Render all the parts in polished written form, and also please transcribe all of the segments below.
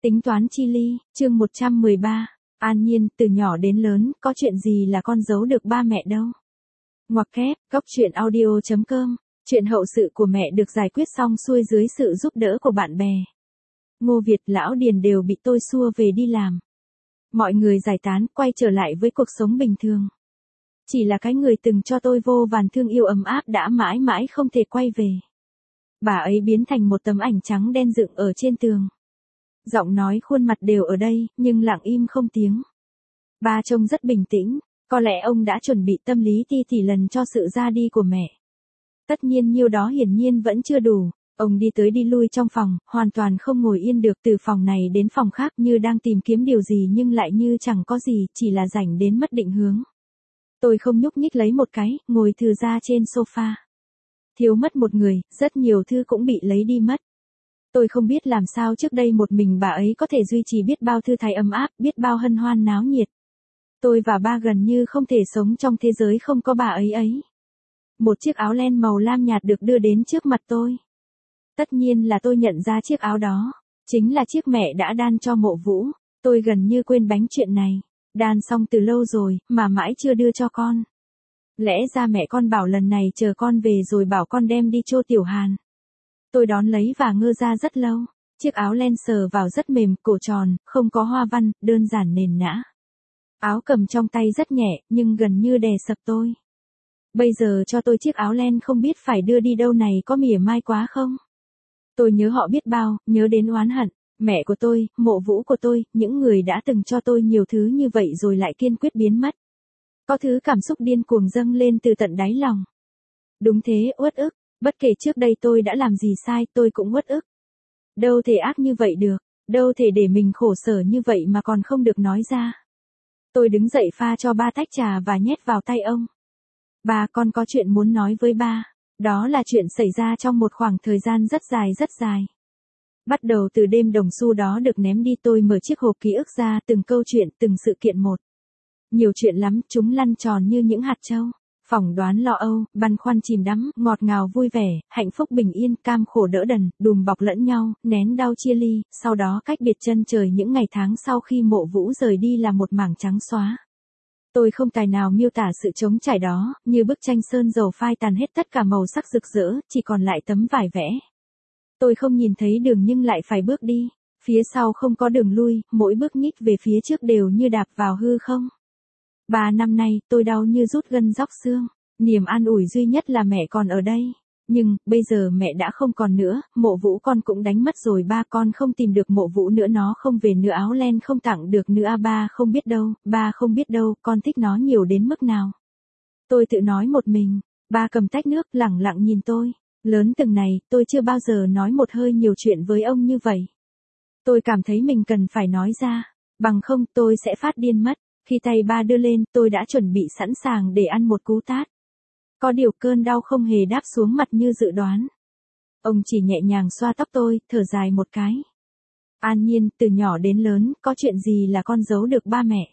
Tính toán chi ly, chương 113. An Nhiên, từ nhỏ đến lớn, có chuyện gì là con giấu được ba mẹ đâu. Ngoặc kép, cóc.audio.com. Chuyện hậu sự của mẹ được giải quyết xong xuôi dưới sự giúp đỡ của bạn bè. Ngô Việt, Lão Điền đều bị tôi xua về đi làm. Mọi người giải tán, quay trở lại với cuộc sống bình thường. Chỉ là cái người từng cho tôi vô vàn thương yêu ấm áp đã mãi mãi không thể quay về. Bà ấy biến thành một tấm ảnh trắng đen dựng ở trên tường. Giọng nói khuôn mặt đều ở đây, nhưng lặng im không tiếng. Ba trông rất bình tĩnh, có lẽ ông đã chuẩn bị tâm lý tỷ lần cho sự ra đi của mẹ. Tất nhiên nhiêu đó hiển nhiên vẫn chưa đủ, ông đi tới đi lui trong phòng, hoàn toàn không ngồi yên được, từ phòng này đến phòng khác như đang tìm kiếm điều gì nhưng lại như chẳng có gì, chỉ là rảnh đến mất định hướng. Tôi không nhúc nhích lấy một cái, ngồi thừ ra trên sofa. Thiếu mất một người, rất nhiều thứ cũng bị lấy đi mất. Tôi không biết làm sao trước đây một mình bà ấy có thể duy trì biết bao thư thái ấm áp, biết bao hân hoan náo nhiệt. Tôi và ba gần như không thể sống trong thế giới không có bà ấy ấy. Một chiếc áo len màu lam nhạt được đưa đến trước mặt tôi. Tất nhiên là tôi nhận ra chiếc áo đó. Chính là chiếc mẹ đã đan cho Mộ Vũ. Tôi gần như quên bánh chuyện này. Đan xong từ lâu rồi, mà mãi chưa đưa cho con. Lẽ ra mẹ con bảo lần này chờ con về rồi bảo con đem đi cho Tiểu Hàn. Tôi đón lấy và ngơ ra rất lâu. Chiếc áo len sờ vào rất mềm, cổ tròn, không có hoa văn, đơn giản nền nã. Áo cầm trong tay rất nhẹ, nhưng gần như đè sập tôi. Bây giờ cho tôi chiếc áo len không biết phải đưa đi đâu này có mỉa mai quá không? Tôi nhớ họ biết bao, nhớ đến oán hận. Mẹ của tôi, Mộ Vũ của tôi, những người đã từng cho tôi nhiều thứ như vậy rồi lại kiên quyết biến mất. Có thứ cảm xúc điên cuồng dâng lên từ tận đáy lòng. Đúng thế, uất ức. Bất kể trước đây tôi đã làm gì sai, tôi cũng uất ức. Đâu thể ác như vậy được, đâu thể để mình khổ sở như vậy mà còn không được nói ra. Tôi đứng dậy pha cho ba tách trà và nhét vào tay ông. Ba, con có chuyện muốn nói với ba. Đó là chuyện xảy ra trong một khoảng thời gian rất dài. Bắt đầu từ đêm đồng xu đó được ném đi, tôi mở chiếc hộp ký ức ra, từng câu chuyện, từng sự kiện một. Nhiều chuyện lắm, chúng lăn tròn như những hạt châu. Phỏng đoán lo âu, băn khoăn chìm đắm, ngọt ngào vui vẻ, hạnh phúc bình yên, cam khổ đỡ đần, đùm bọc lẫn nhau, nén đau chia ly, sau đó cách biệt chân trời những ngày tháng sau khi Mộ Vũ rời đi là một mảng trắng xóa. Tôi không tài nào miêu tả sự trống trải đó, như bức tranh sơn dầu phai tàn hết tất cả màu sắc rực rỡ, chỉ còn lại tấm vải vẽ. Tôi không nhìn thấy đường nhưng lại phải bước đi, phía sau không có đường lui, mỗi bước nhích về phía trước đều như đạp vào hư không. 3 năm nay, tôi đau như rút gân róc xương, niềm an ủi duy nhất là mẹ còn ở đây. Nhưng, bây giờ mẹ đã không còn nữa, Mộ Vũ con cũng đánh mất rồi, ba con không tìm được Mộ Vũ nữa, nó không về nữa, áo len không tặng được nữa, ba không biết đâu, con thích nó nhiều đến mức nào. Tôi tự nói một mình, ba cầm tách nước lẳng lặng nhìn tôi, lớn từng này, tôi chưa bao giờ nói một hơi nhiều chuyện với ông như vậy. Tôi cảm thấy mình cần phải nói ra, bằng không tôi sẽ phát điên mất. Khi tay ba đưa lên, tôi đã chuẩn bị sẵn sàng để ăn một cú tát. Có điều cơn đau không hề đáp xuống mặt như dự đoán. Ông chỉ nhẹ nhàng xoa tóc tôi, thở dài một cái. An Nhiên, từ nhỏ đến lớn, có chuyện gì là con giấu được ba mẹ?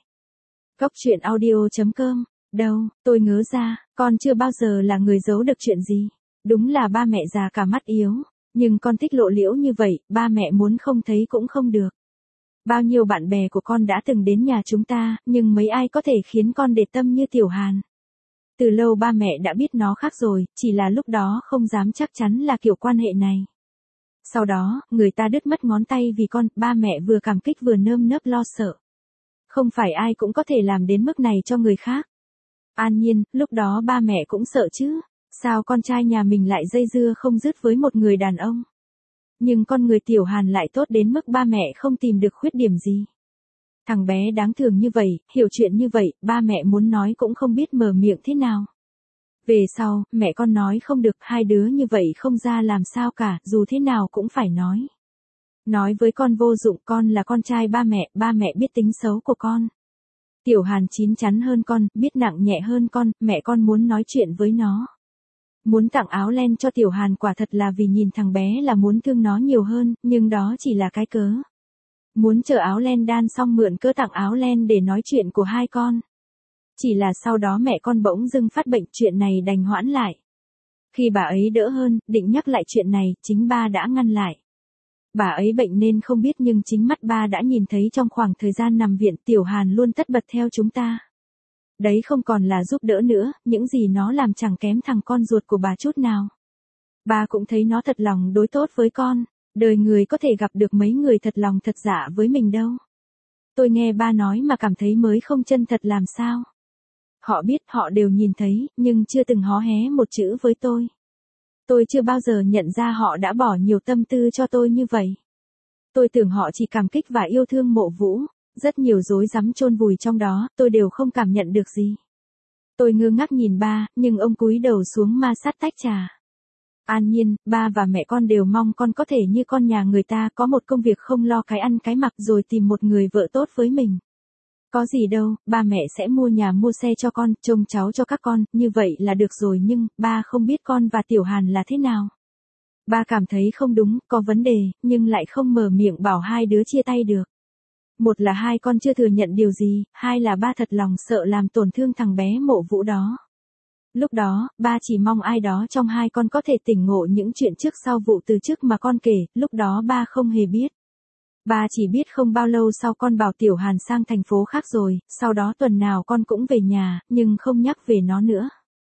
Cóc.audio.com. Đâu, tôi ngớ ra, con chưa bao giờ là người giấu được chuyện gì. Đúng là ba mẹ già cả mắt yếu, nhưng con thích lộ liễu như vậy, ba mẹ muốn không thấy cũng không được. Bao nhiêu bạn bè của con đã từng đến nhà chúng ta, nhưng mấy ai có thể khiến con để tâm như Tiểu Hàn. Từ lâu ba mẹ đã biết nó khác rồi, chỉ là lúc đó không dám chắc chắn là kiểu quan hệ này. Sau đó, người ta đứt mất ngón tay vì con, ba mẹ vừa cảm kích vừa nơm nớp lo sợ. Không phải ai cũng có thể làm đến mức này cho người khác. An Nhiên, lúc đó ba mẹ cũng sợ chứ, sao con trai nhà mình lại dây dưa không dứt với một người đàn ông. Nhưng con người Tiểu Hàn lại tốt đến mức ba mẹ không tìm được khuyết điểm gì. Thằng bé đáng thương như vậy, hiểu chuyện như vậy, ba mẹ muốn nói cũng không biết mở miệng thế nào. Về sau, mẹ con nói không được, hai đứa như vậy không ra làm sao cả, dù thế nào cũng phải nói. Nói với con vô dụng, con là con trai ba mẹ biết tính xấu của con. Tiểu Hàn chín chắn hơn con, biết nặng nhẹ hơn con, mẹ con muốn nói chuyện với nó. Muốn tặng áo len cho Tiểu Hàn quả thật là vì nhìn thằng bé là muốn thương nó nhiều hơn, nhưng đó chỉ là cái cớ. Muốn chờ áo len đan xong mượn cớ tặng áo len để nói chuyện của hai con. Chỉ là sau đó mẹ con bỗng dưng phát bệnh, chuyện này đành hoãn lại. Khi bà ấy đỡ hơn, định nhắc lại chuyện này, chính ba đã ngăn lại. Bà ấy bệnh nên không biết nhưng chính mắt ba đã nhìn thấy trong khoảng thời gian nằm viện Tiểu Hàn luôn tất bật theo chúng ta. Đấy không còn là giúp đỡ nữa, những gì nó làm chẳng kém thằng con ruột của bà chút nào. Ba cũng thấy nó thật lòng đối tốt với con, đời người có thể gặp được mấy người thật lòng thật dạ với mình đâu. Tôi nghe ba nói mà cảm thấy mới không chân thật làm sao. Họ biết, họ đều nhìn thấy, nhưng chưa từng hó hé một chữ với tôi. Tôi chưa bao giờ nhận ra họ đã bỏ nhiều tâm tư cho tôi như vậy. Tôi tưởng họ chỉ cảm kích và yêu thương Mộ Vũ, rất nhiều rối rắm chôn vùi trong đó, tôi đều không cảm nhận được gì. Tôi ngơ ngác nhìn ba, nhưng ông cúi đầu xuống ma sát tách trà. An Nhiên, ba và mẹ con đều mong con có thể như con nhà người ta, có một công việc không lo cái ăn cái mặc rồi tìm một người vợ tốt với mình. Có gì đâu, ba mẹ sẽ mua nhà mua xe cho con, trông cháu cho các con, như vậy là được rồi, nhưng ba không biết con và Tiểu Hàn là thế nào. Ba cảm thấy không đúng, có vấn đề, nhưng lại không mở miệng bảo hai đứa chia tay được. Một là hai con chưa thừa nhận điều gì, hai là ba thật lòng sợ làm tổn thương thằng bé Mộ Vũ đó. Lúc đó, ba chỉ mong ai đó trong hai con có thể tỉnh ngộ những chuyện trước sau vụ từ trước mà con kể, lúc đó ba không hề biết. Ba chỉ biết không bao lâu sau con bảo Tiểu Hàn sang thành phố khác rồi, sau đó tuần nào con cũng về nhà, nhưng không nhắc về nó nữa.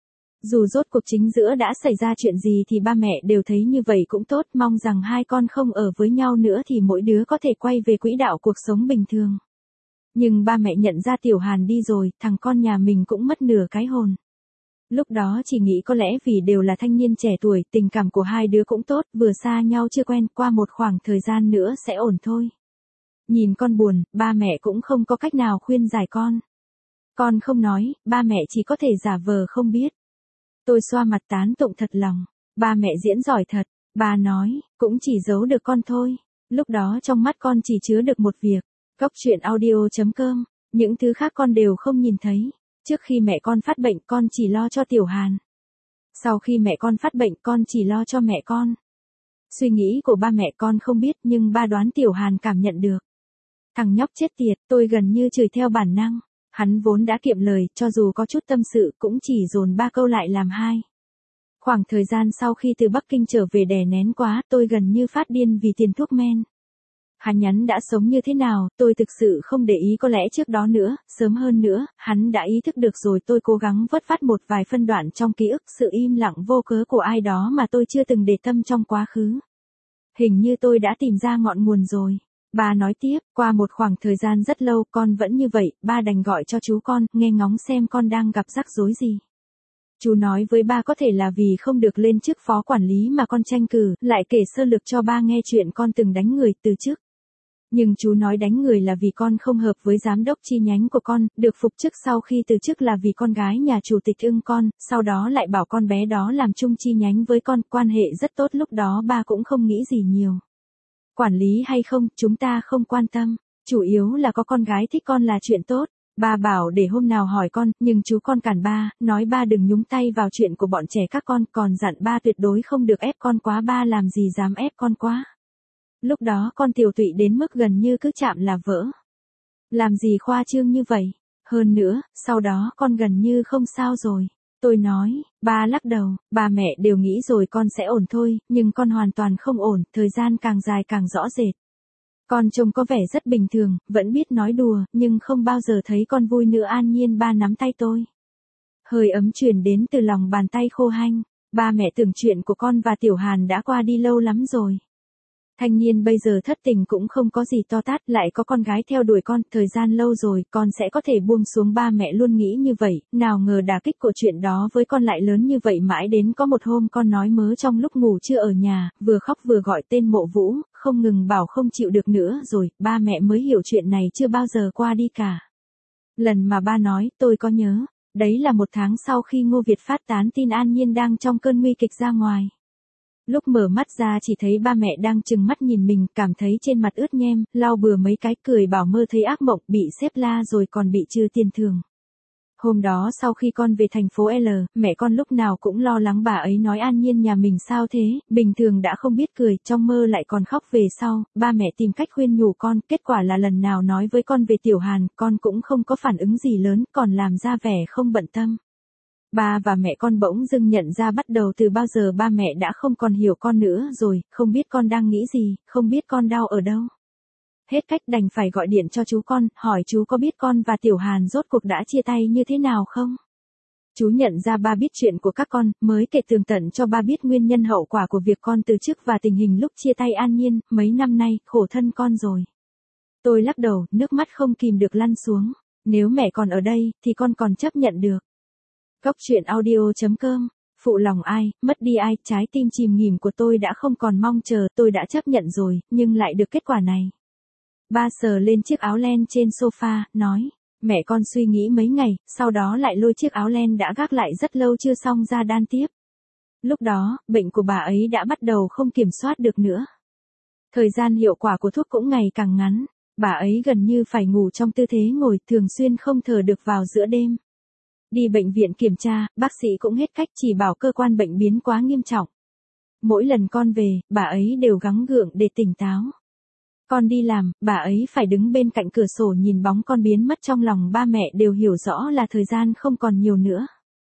Dù rốt cuộc chính giữa đã xảy ra chuyện gì thì ba mẹ đều thấy như vậy cũng tốt, mong rằng hai con không ở với nhau nữa thì mỗi đứa có thể quay về quỹ đạo cuộc sống bình thường. Nhưng ba mẹ nhận ra Tiểu Hàn đi rồi, thằng con nhà mình cũng mất nửa cái hồn. Lúc đó chỉ nghĩ có lẽ vì đều là thanh niên trẻ tuổi, tình cảm của hai đứa cũng tốt, vừa xa nhau chưa quen, qua một khoảng thời gian nữa sẽ ổn thôi. Nhìn con buồn, ba mẹ cũng không có cách nào khuyên giải con. Con không nói, ba mẹ chỉ có thể giả vờ không biết. Tôi xoa mặt tán tụng thật lòng, ba mẹ diễn giỏi thật, ba nói, cũng chỉ giấu được con thôi. Lúc đó trong mắt con chỉ chứa được một việc, Cóc Truyện Audio.com, những thứ khác con đều không nhìn thấy. Trước khi mẹ con phát bệnh con chỉ lo cho Tiểu Hàn. Sau khi mẹ con phát bệnh con chỉ lo cho mẹ con. Suy nghĩ của ba mẹ con không biết nhưng ba đoán Tiểu Hàn cảm nhận được. Thằng nhóc chết tiệt, tôi gần như chửi theo bản năng. Hắn vốn đã kiệm lời, cho dù có chút tâm sự cũng chỉ dồn 3 câu lại làm 2. Khoảng thời gian sau khi từ Bắc Kinh trở về đè nén quá, tôi gần như phát điên vì tiền thuốc men. Hắn nhắn đã sống như thế nào, tôi thực sự không để ý, có lẽ trước đó nữa, sớm hơn nữa, hắn đã ý thức được rồi. Tôi cố gắng vớt vát một vài phân đoạn trong ký ức, sự im lặng vô cớ của ai đó mà tôi chưa từng để tâm trong quá khứ. Hình như tôi đã tìm ra ngọn nguồn rồi. Ba nói tiếp, qua một khoảng thời gian rất lâu con vẫn như vậy, ba đành gọi cho chú con, nghe ngóng xem con đang gặp rắc rối gì. Chú nói với ba có thể là vì không được lên chức phó quản lý mà con tranh cử, lại kể sơ lược cho ba nghe chuyện con từng đánh người từ chức. Nhưng chú nói đánh người là vì con không hợp với giám đốc chi nhánh của con, được phục chức sau khi từ chức là vì con gái nhà chủ tịch ưng con, sau đó lại bảo con bé đó làm chung chi nhánh với con, quan hệ rất tốt. Lúc đó ba cũng không nghĩ gì nhiều. Quản lý hay không, chúng ta không quan tâm, chủ yếu là có con gái thích con là chuyện tốt. Ba bảo để hôm nào hỏi con, nhưng chú con cản ba, nói ba đừng nhúng tay vào chuyện của bọn trẻ các con, còn dặn ba tuyệt đối không được ép con quá, ba làm gì dám ép con quá. Lúc đó con tiều tụy đến mức gần như cứ chạm là vỡ. Làm gì khoa trương như vậy, hơn nữa, sau đó con gần như không sao rồi. Tôi nói, ba lắc đầu, ba mẹ đều nghĩ rồi con sẽ ổn thôi, nhưng con hoàn toàn không ổn, thời gian càng dài càng rõ rệt. Con trông có vẻ rất bình thường, vẫn biết nói đùa, nhưng không bao giờ thấy con vui nữa. An Nhiên, ba nắm tay tôi. Hơi ấm truyền đến từ lòng bàn tay khô hanh. Ba mẹ tưởng chuyện của con và Tiểu Hàn đã qua đi lâu lắm rồi. Thanh niên bây giờ thất tình cũng không có gì to tát, lại có con gái theo đuổi con, thời gian lâu rồi, con sẽ có thể buông xuống. Ba mẹ luôn nghĩ như vậy, nào ngờ đả kích của chuyện đó với con lại lớn như vậy. Mãi đến có một hôm con nói mớ trong lúc ngủ trưa ở nhà, vừa khóc vừa gọi tên Mộ Vũ, không ngừng bảo không chịu được nữa rồi, ba mẹ mới hiểu chuyện này chưa bao giờ qua đi cả. Lần mà ba nói, tôi có nhớ, đấy là 1 tháng sau khi Ngô Việt phát tán tin An Nhiên đang trong cơn nguy kịch ra ngoài. Lúc mở mắt ra chỉ thấy ba mẹ đang trừng mắt nhìn mình, cảm thấy trên mặt ướt nhem, lau bừa mấy cái, cười bảo mơ thấy ác mộng, bị sếp la rồi còn bị trừ tiền thưởng. Hôm đó sau khi con về thành phố L, mẹ con lúc nào cũng lo lắng. Bà ấy nói An Nhiên nhà mình sao thế, bình thường đã không biết cười, trong mơ lại còn khóc. Về sau, ba mẹ tìm cách khuyên nhủ con, kết quả là lần nào nói với con về Tiểu Hàn, con cũng không có phản ứng gì lớn, còn làm ra vẻ không bận tâm. Ba và mẹ con bỗng dưng nhận ra bắt đầu từ bao giờ ba mẹ đã không còn hiểu con nữa rồi, không biết con đang nghĩ gì, không biết con đau ở đâu. Hết cách đành phải gọi điện cho chú con, hỏi chú có biết con và Tiểu Hàn rốt cuộc đã chia tay như thế nào không? Chú nhận ra ba biết chuyện của các con, mới kể tường tận cho ba biết nguyên nhân hậu quả của việc con từ chức và tình hình lúc chia tay An Nhiên, mấy năm nay, khổ thân con rồi. Tôi lắc đầu, nước mắt không kìm được lăn xuống. Nếu mẹ còn ở đây, thì con còn chấp nhận được. Góc truyện audio.com. Phụ lòng ai, mất đi ai, trái tim chìm nghỉm của tôi đã không còn mong chờ, tôi đã chấp nhận rồi, nhưng lại được kết quả này. Ba sờ lên chiếc áo len trên sofa, nói. Mẹ con suy nghĩ mấy ngày, sau đó lại lôi chiếc áo len đã gác lại rất lâu chưa xong ra đan tiếp. Lúc đó, bệnh của bà ấy đã bắt đầu không kiểm soát được nữa. Thời gian hiệu quả của thuốc cũng ngày càng ngắn. Bà ấy gần như phải ngủ trong tư thế ngồi, thường xuyên không thở được vào giữa đêm. Đi bệnh viện kiểm tra, bác sĩ cũng hết cách, chỉ bảo cơ quan bệnh biến quá nghiêm trọng. Mỗi lần con về, bà ấy đều gắng gượng để tỉnh táo. Con đi làm, bà ấy phải đứng bên cạnh cửa sổ nhìn bóng con biến mất, trong lòng ba mẹ đều hiểu rõ là thời gian không còn nhiều nữa.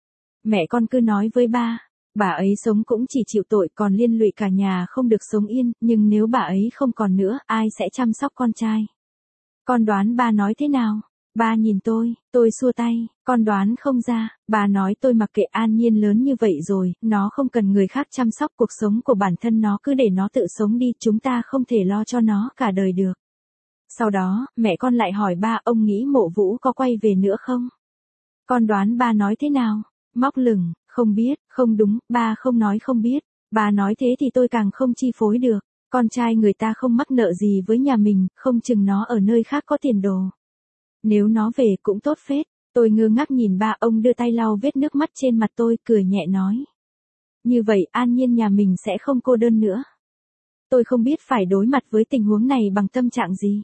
Mẹ con cứ nói với ba, bà ấy sống cũng chỉ chịu tội, còn liên lụy cả nhà không được sống yên, nhưng nếu bà ấy không còn nữa, ai sẽ chăm sóc con trai? Con đoán ba nói thế nào? Ba nhìn tôi xua tay, con đoán không ra. Ba nói tôi mặc kệ, An Nhiên lớn như vậy rồi, nó không cần người khác chăm sóc, cuộc sống của bản thân nó cứ để nó tự sống đi, chúng ta không thể lo cho nó cả đời được. Sau đó, mẹ con lại hỏi ba, ông nghĩ Mộ Vũ có quay về nữa không? Con đoán ba nói thế nào? Móc lửng, không biết, không đúng, ba không nói không biết. Ba nói thế thì tôi càng không chi phối được. Con trai người ta không mắc nợ gì với nhà mình, không chừng nó ở nơi khác có tiền đồ. Nếu nó về cũng tốt phết. Tôi ngơ ngác nhìn ba, ông đưa tay lau vết nước mắt trên mặt tôi, cười nhẹ nói. Như vậy An Nhiên nhà mình sẽ không cô đơn nữa. Tôi không biết phải đối mặt với tình huống này bằng tâm trạng gì.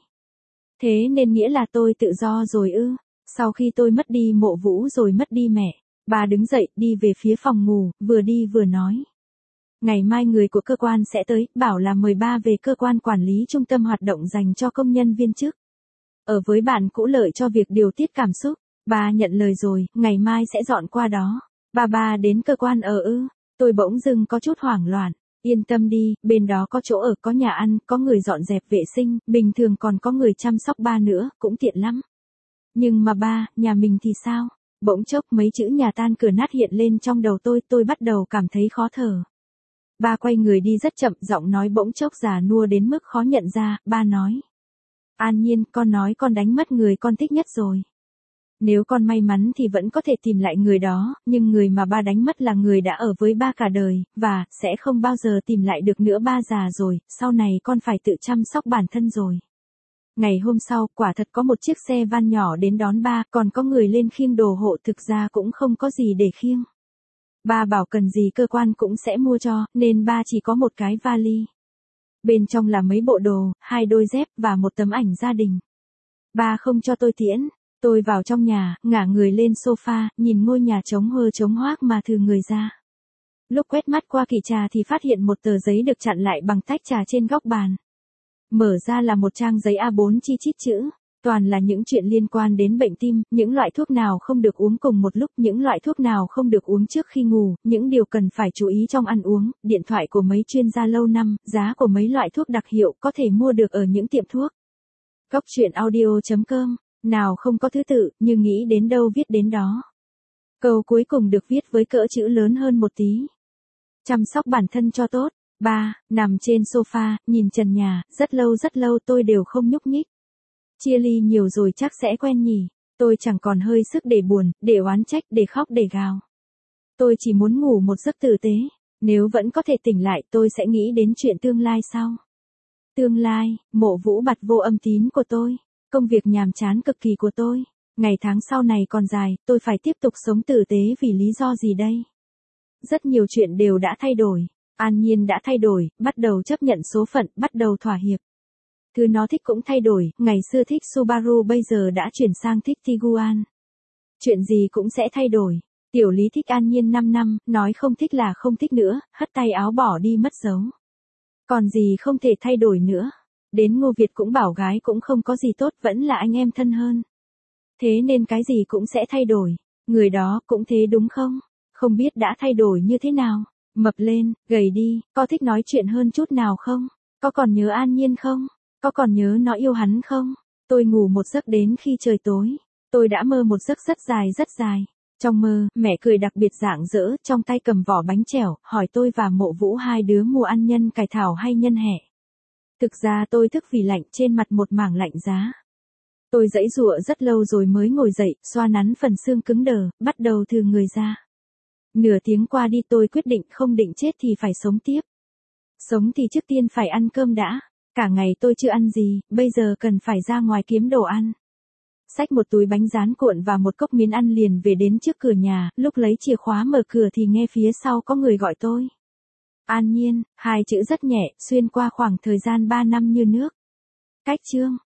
Thế nên nghĩa là tôi tự do rồi ư? Sau khi tôi mất đi Mộ Vũ rồi mất đi mẹ, bà đứng dậy đi về phía phòng ngủ, vừa đi vừa nói. Ngày mai người của cơ quan sẽ tới, bảo là mời ba về cơ quan quản lý trung tâm hoạt động dành cho công nhân viên chức. Ở với bạn cũ lợi cho việc điều tiết cảm xúc. Ba nhận lời rồi, ngày mai sẽ dọn qua đó. Ba đến cơ quan ở ư? Tôi bỗng dưng có chút hoảng loạn. Yên tâm đi, bên đó có chỗ ở, có nhà ăn, có người dọn dẹp vệ sinh, bình thường còn có người chăm sóc ba nữa, cũng tiện lắm. Nhưng mà ba, nhà mình thì sao? Bỗng chốc mấy chữ nhà tan cửa nát hiện lên trong đầu tôi bắt đầu cảm thấy khó thở. Ba quay người đi rất chậm, giọng nói bỗng chốc già nua đến mức khó nhận ra, ba nói. An Nhiên, con nói con đánh mất người con thích nhất rồi. Nếu con may mắn thì vẫn có thể tìm lại người đó, nhưng người mà ba đánh mất là người đã ở với ba cả đời, và sẽ không bao giờ tìm lại được nữa. Ba già rồi, sau này con phải tự chăm sóc bản thân rồi. Ngày hôm sau, quả thật có một chiếc xe van nhỏ đến đón ba, còn có người lên khiêng đồ hộ, thực ra cũng không có gì để khiêng. Ba bảo cần gì cơ quan cũng sẽ mua cho, nên ba chỉ có một cái vali. Bên trong là mấy bộ đồ, 2 đôi dép và một tấm ảnh gia đình. Ba không cho tôi tiễn. Tôi vào trong nhà, ngả người lên sofa, nhìn ngôi nhà trống hơ trống hoác mà thừ người ra. Lúc quét mắt qua kỷ trà thì phát hiện một tờ giấy được chặn lại bằng tách trà trên góc bàn. Mở ra là một trang giấy A4 chi chít chữ. Toàn là những chuyện liên quan đến bệnh tim, những loại thuốc nào không được uống cùng một lúc, những loại thuốc nào không được uống trước khi ngủ, những điều cần phải chú ý trong ăn uống, điện thoại của mấy chuyên gia lâu năm, giá của mấy loại thuốc đặc hiệu có thể mua được ở những tiệm thuốc. Góc truyện audio.com. Nào không có thứ tự, nhưng nghĩ đến đâu viết đến đó. Câu cuối cùng được viết với cỡ chữ lớn hơn một tí. Chăm sóc bản thân cho tốt. Ba, nằm trên sofa, nhìn trần nhà, rất lâu tôi đều không nhúc nhích. Chia ly nhiều rồi chắc sẽ quen nhỉ. Tôi chẳng còn hơi sức để buồn, để oán trách, để khóc, để gào. Tôi chỉ muốn ngủ một giấc tử tế. Nếu vẫn có thể tỉnh lại, tôi sẽ nghĩ đến chuyện tương lai sau. Tương lai, Mộ Vũ bặt vô âm tín của tôi. Công việc nhàm chán cực kỳ của tôi. Ngày tháng sau này còn dài, tôi phải tiếp tục sống tử tế vì lý do gì đây? Rất nhiều chuyện đều đã thay đổi. An Nhiên đã thay đổi, bắt đầu chấp nhận số phận, bắt đầu thỏa hiệp. Thứ nó thích cũng thay đổi, ngày xưa thích Subaru bây giờ đã chuyển sang thích Tiguan. Chuyện gì cũng sẽ thay đổi. Tiểu Lý thích An Nhiên 5 năm, nói không thích là không thích nữa, hất tay áo bỏ đi mất dấu. Còn gì không thể thay đổi nữa. Đến Ngô Việt cũng bảo gái cũng không có gì tốt, vẫn là anh em thân hơn. Thế nên cái gì cũng sẽ thay đổi. Người đó cũng thế đúng không? Không biết đã thay đổi như thế nào, mập lên, gầy đi, có thích nói chuyện hơn chút nào không? Có còn nhớ An Nhiên không? Có còn nhớ nó yêu hắn không? Tôi ngủ một giấc đến khi trời tối. Tôi đã mơ một giấc rất dài rất dài. Trong mơ, mẹ cười đặc biệt rạng rỡ, trong tay cầm vỏ bánh chèo, hỏi tôi và Mộ Vũ hai đứa mua ăn nhân cải thảo hay nhân hẹ. Thực ra tôi thức vì lạnh, trên mặt một mảng lạnh giá. Tôi giãy giụa rất lâu rồi mới ngồi dậy, xoa nắn phần xương cứng đờ, bắt đầu thừ người ra. Nửa tiếng qua đi tôi quyết định không định chết thì phải sống tiếp. Sống thì trước tiên phải ăn cơm đã. Cả ngày tôi chưa ăn gì, bây giờ cần phải ra ngoài kiếm đồ ăn. Xách một túi bánh rán cuộn và một cốc miến ăn liền về đến trước cửa nhà, lúc lấy chìa khóa mở cửa thì nghe phía sau có người gọi tôi. An Nhiên, hai chữ rất nhẹ, xuyên qua khoảng thời gian 3 năm như nước. Cách chương